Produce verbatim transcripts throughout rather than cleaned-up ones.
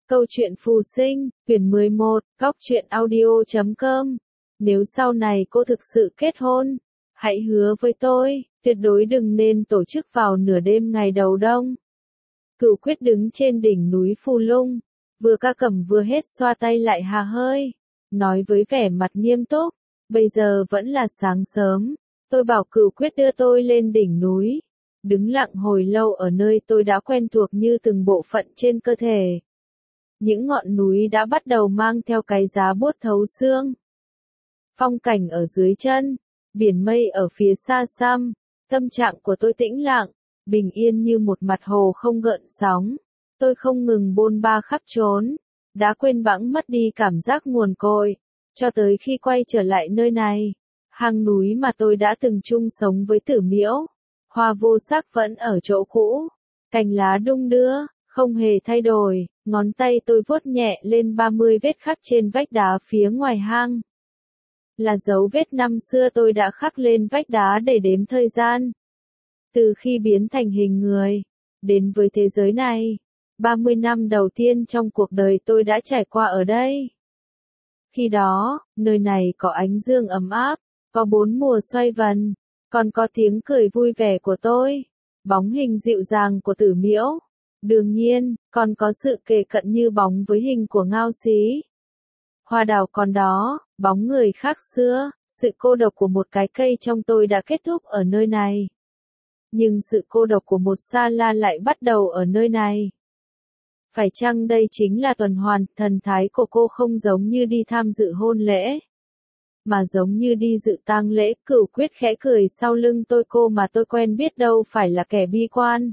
Câu chuyện phù sinh, quyển mười một, góc truyện audio chấm com. Nếu sau này cô thực sự kết hôn, hãy hứa với tôi, tuyệt đối đừng nên tổ chức vào nửa đêm ngày đầu đông. Cửu Quyết đứng trên đỉnh núi Phù Lung, vừa ca cầm vừa hết xoa tay lại hà hơi, nói với vẻ mặt nghiêm túc, bây giờ vẫn là sáng sớm, tôi bảo Cửu Quyết đưa tôi lên đỉnh núi, đứng lặng hồi lâu ở nơi tôi đã quen thuộc như từng bộ phận trên cơ thể. Những ngọn núi đã bắt đầu mang theo cái giá buốt thấu xương. Phong cảnh ở dưới chân, biển mây ở phía xa xăm, tâm trạng của tôi tĩnh lặng, bình yên như một mặt hồ không gợn sóng. Tôi không ngừng bôn ba khắp trốn, đã quên bẵng mất đi cảm giác nguồn cội, cho tới khi quay trở lại nơi này. Hang núi mà tôi đã từng chung sống với Tử Miễu, hoa vô sắc vẫn ở chỗ cũ, cành lá đung đưa, không hề thay đổi, ngón tay tôi vuốt nhẹ lên ba mươi vết khắc trên vách đá phía ngoài hang. Là dấu vết năm xưa tôi đã khắc lên vách đá để đếm thời gian. Từ khi biến thành hình người, đến với thế giới này, ba mươi năm đầu tiên trong cuộc đời tôi đã trải qua ở đây. Khi đó, nơi này có ánh dương ấm áp, có bốn mùa xoay vần, còn có tiếng cười vui vẻ của tôi, bóng hình dịu dàng của Tử Miễu. Đương nhiên, còn có sự kề cận như bóng với hình của Ngao Xí. Hoa đào còn đó, bóng người khác xưa, sự cô độc của một cái cây trong tôi đã kết thúc ở nơi này. Nhưng sự cô độc của một Sa La lại bắt đầu ở nơi này. Phải chăng đây chính là tuần hoàn, thần thái của cô không giống như đi tham dự hôn lễ, mà giống như đi dự tang lễ. Cửu Quyết khẽ cười sau lưng tôi, cô mà tôi quen biết đâu phải là kẻ bi quan.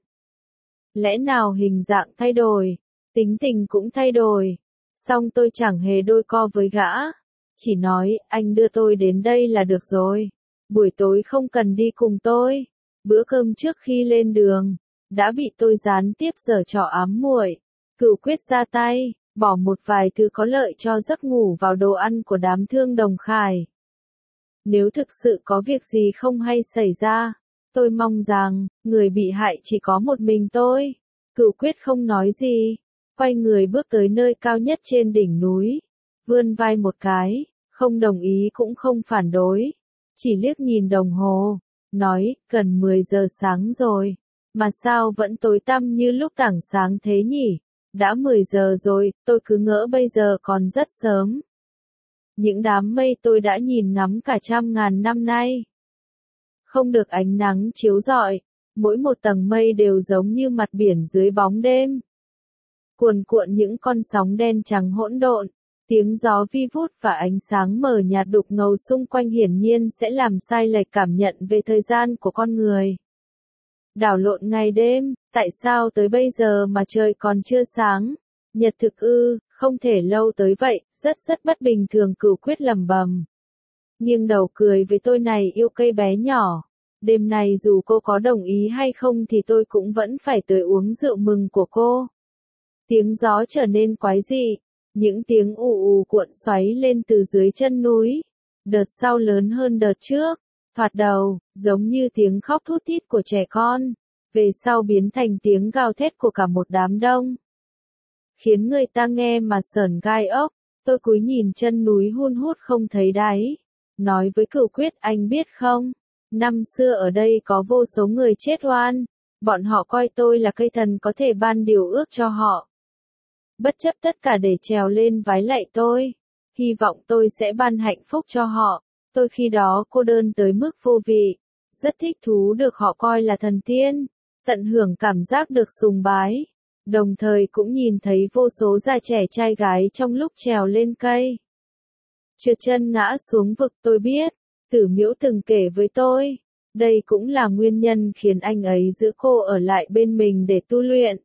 Lẽ nào hình dạng thay đổi, tính tình cũng thay đổi, song tôi chẳng hề đôi co với gã, chỉ nói, anh đưa tôi đến đây là được rồi, buổi tối không cần đi cùng tôi. Bữa cơm trước khi lên đường, đã bị tôi gián tiếp giở trò ám muội. Cửu Quyết ra tay, bỏ một vài thứ có lợi cho giấc ngủ vào đồ ăn của đám thương Đồng Khải. Nếu thực sự có việc gì không hay xảy ra, tôi mong rằng, người bị hại chỉ có một mình tôi. Cửu Quyết không nói gì, quay người bước tới nơi cao nhất trên đỉnh núi, vươn vai một cái, không đồng ý cũng không phản đối, chỉ liếc nhìn đồng hồ, nói, gần mười giờ sáng rồi, mà sao vẫn tối tăm như lúc tảng sáng thế nhỉ? Đã mười giờ rồi, tôi cứ ngỡ bây giờ còn rất sớm. Những đám mây tôi đã nhìn ngắm cả trăm ngàn năm nay, không được ánh nắng chiếu rọi, mỗi một tầng mây đều giống như mặt biển dưới bóng đêm. Cuồn cuộn những con sóng đen trắng hỗn độn, tiếng gió vi vút và ánh sáng mờ nhạt đục ngầu xung quanh hiển nhiên sẽ làm sai lệch cảm nhận về thời gian của con người. Đảo lộn ngày đêm, tại sao tới bây giờ mà trời còn chưa sáng? Nhật thực ư, không thể lâu tới vậy, rất rất bất bình thường. Cửu Quyết lẩm bẩm, nghiêng đầu cười với tôi, này yêu cây bé nhỏ. Đêm này dù cô có đồng ý hay không thì tôi cũng vẫn phải tới uống rượu mừng của cô. Tiếng gió trở nên quái dị, những tiếng ù ù cuộn xoáy lên từ dưới chân núi. Đợt sau lớn hơn đợt trước, thoạt đầu, giống như tiếng khóc thút thít của trẻ con, về sau biến thành tiếng gào thét của cả một đám đông. Khiến người ta nghe mà sởn gai ốc. Tôi cúi nhìn chân núi hun hút không thấy đáy, nói với Cửu Quyết, anh biết không? Năm xưa ở đây có vô số người chết oan, bọn họ coi tôi là cây thần có thể ban điều ước cho họ. Bất chấp tất cả để trèo lên vái lạy tôi, hy vọng tôi sẽ ban hạnh phúc cho họ. Tôi khi đó cô đơn tới mức vô vị, rất thích thú được họ coi là thần tiên, tận hưởng cảm giác được sùng bái, đồng thời cũng nhìn thấy vô số già trẻ trai gái trong lúc trèo lên cây. Trượt chân ngã xuống vực. Tôi biết, Tử Miễu từng kể với tôi, đây cũng là nguyên nhân khiến anh ấy giữ cô ở lại bên mình để tu luyện.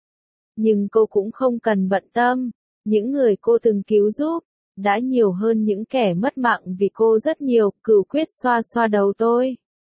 Nhưng cô cũng không cần bận tâm, những người cô từng cứu giúp, đã nhiều hơn những kẻ mất mạng vì cô rất nhiều. Cửu Quyết xoa xoa đầu tôi,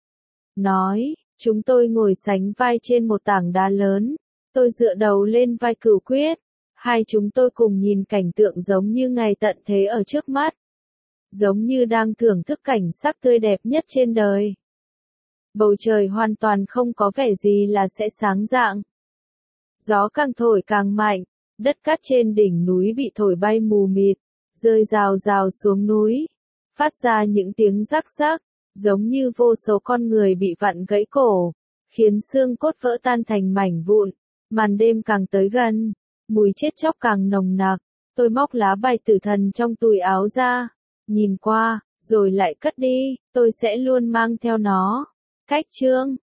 nói, chúng tôi ngồi sánh vai trên một tảng đá lớn, tôi dựa đầu lên vai Cửu Quyết, hai chúng tôi cùng nhìn cảnh tượng giống như ngày tận thế ở trước mắt, giống như đang thưởng thức cảnh sắc tươi đẹp nhất trên đời. Bầu trời hoàn toàn không có vẻ gì là sẽ sáng rạng. Gió càng thổi càng mạnh, Đất cát trên đỉnh núi bị thổi bay mù mịt, rơi rào rào xuống núi, phát ra những tiếng rắc rắc, giống như vô số con người bị vặn gãy cổ, khiến xương cốt vỡ tan thành mảnh vụn. Màn đêm càng tới gần, mùi chết chóc càng nồng nặc. Tôi móc lá bài tử thần trong túi áo ra, nhìn qua, rồi lại cất đi, tôi sẽ luôn mang theo nó. Cách chương